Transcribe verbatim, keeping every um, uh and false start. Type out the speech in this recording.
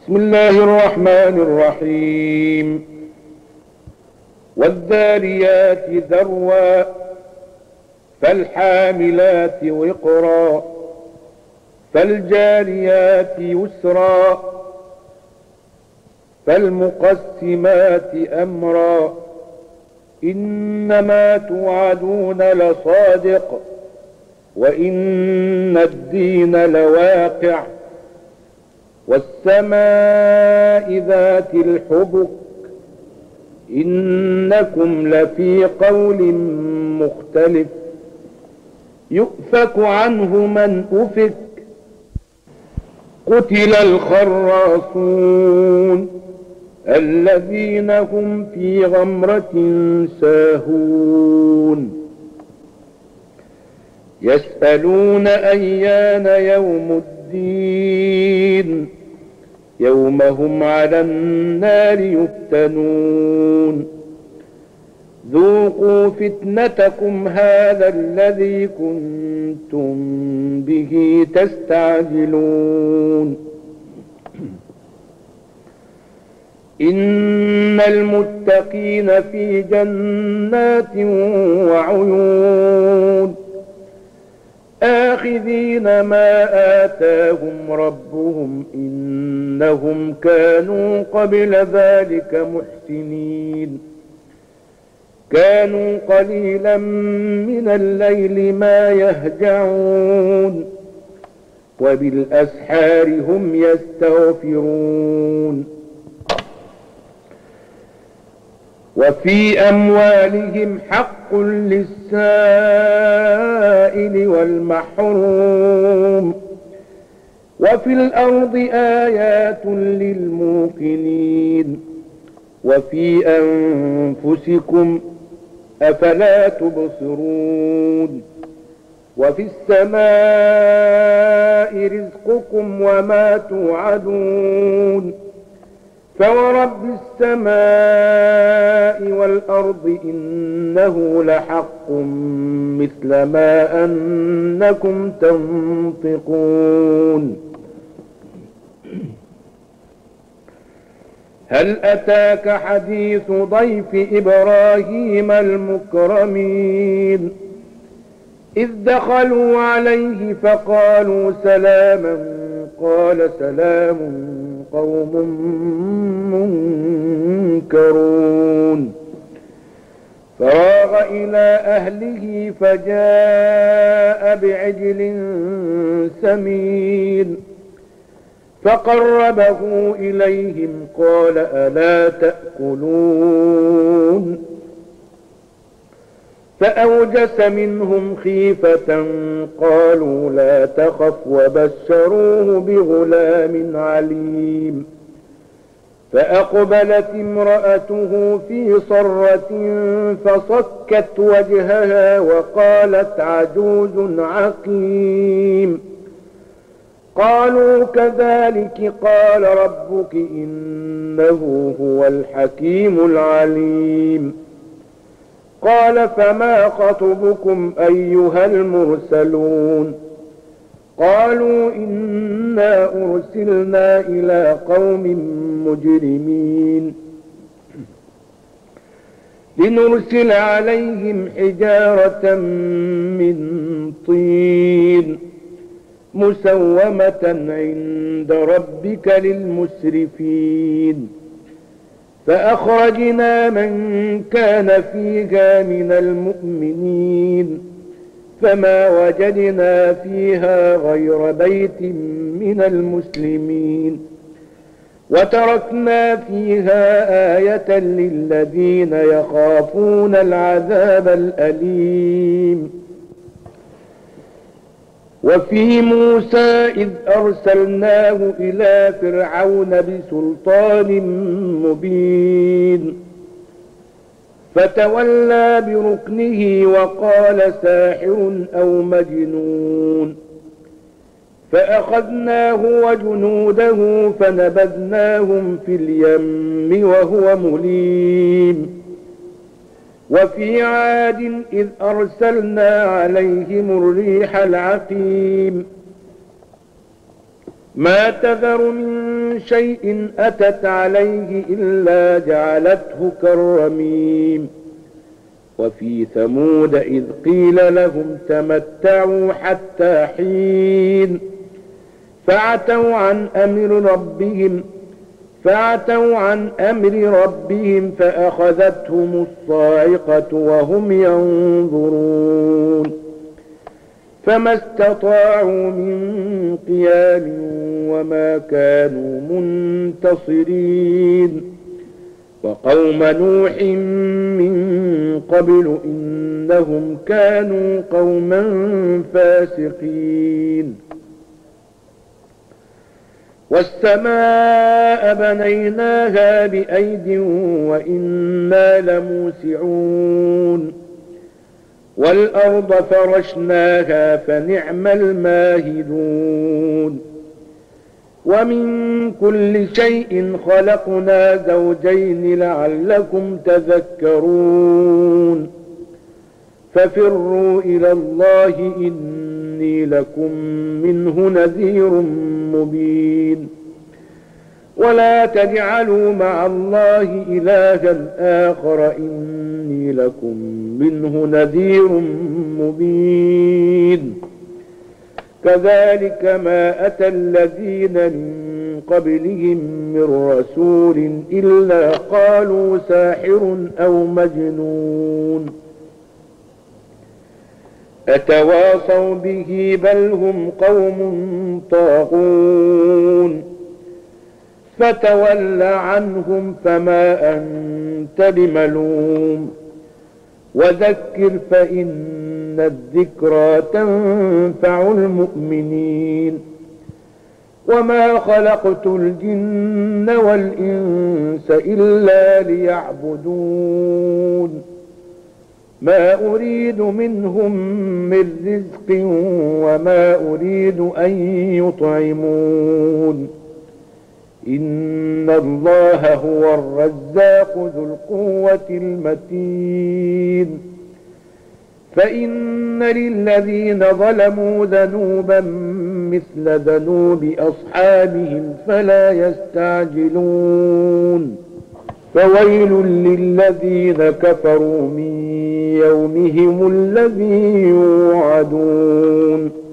بسم الله الرحمن الرحيم والذاريات ذروا فالحاملات وقرا فالجاريات يسرا فالمقسمات أمرا إنما توعدون لصادق وإن الدين لواقع والسماء ذات الحبك إنكم لفي قول مختلف يؤفك عنه من أفك قتل الخراصون الذين هم في غمرة ساهون يسألون أيان يوم الدين يوم هم على النار يفتنون ذوقوا فتنتكم هذا الذي كنتم به تستعجلون إن المتقين في جنات وعيون آخذين ما آتاهم ربهم إنهم كانوا قبل ذلك محسنين كانوا قليلا من الليل ما يهجعون وبالأسحار هم يستغفرون وفي أموالهم حق للسائل والمحروم وفي الأرض آيات للموقنين وفي أنفسكم أفلا تبصرون وفي السماء رزقكم وما توعدون فورب السماء والأرض إنه لحق مثل ما أنكم تنطقون هل أتاك حديث ضيف إبراهيم المكرمين إذ دخلوا عليه فقالوا سلاما قال سلام قوم منكرون فراغ إلى أهله فجاء بعجل سمين فقربه إليهم قال ألا تأكلون فأوجس منهم خيفة قالوا لا تخف وبشروه بغلام عليم فأقبلت امرأته في صرة فصكت وجهها وقالت عجوز عقيم قالوا كذلك قال ربك إنه هو الحكيم العليم قال فما خطبكم أيها المرسلون قالوا إنا أرسلنا إلى قوم مجرمين لنرسل عليهم حجارة من طين مسومة عند ربك للمسرفين فأخرجنا من كان فيها من المؤمنين فما وجدنا فيها غير بيت من المسلمين وتركنا فيها آية للذين يخافون العذاب الأليم وفي موسى إذ أرسلناه إلى فرعون بسلطان مبين فتولى بركنه وقال ساحر أو مجنون فأخذناه وجنوده فنبذناهم في اليم وهو مليم وفي عاد إذ أرسلنا عليهم الريح العقيم ما تذر من شيء أتت عليه إلا جعلته كالرميم وفي ثمود إذ قيل لهم تمتعوا حتى حين فعتوا عن أمر ربهم فعتوا عن أمر ربهم فأخذتهم الصاعقة وهم ينظرون فما استطاعوا من قيام وما كانوا منتصرين وقوم نوح من قبل إنهم كانوا قوما فاسقين والسماء بنيناها بأيد وإنا لموسعون والأرض فرشناها فنعم الماهدون ومن كل شيء خلقنا زوجين لعلكم تذكرون ففروا إلى الله إني لكم منه نذير مبين ولا تجعلوا مع الله إلها آخر إني لكم منه نذير مبين كذلك ما أتى الذين من قبلهم من رسول إلا قالوا ساحر أو مجنون أتواصوا به بل هم قوم طاغون فتول عنهم فما أنت بملوم وذكر فإن الذكرى تنفع المؤمنين وما خلقت الجن والإنس إلا ليعبدون ما أريد منهم من رزق وما أريد أن يطعمون إن الله هو الرزاق ذو القوة المتين فإن للذين ظلموا ذنوبا مثل ذنوب أصحابهم فلا يستعجلون فويل للذين كفروا من يومهم الذي يوعدون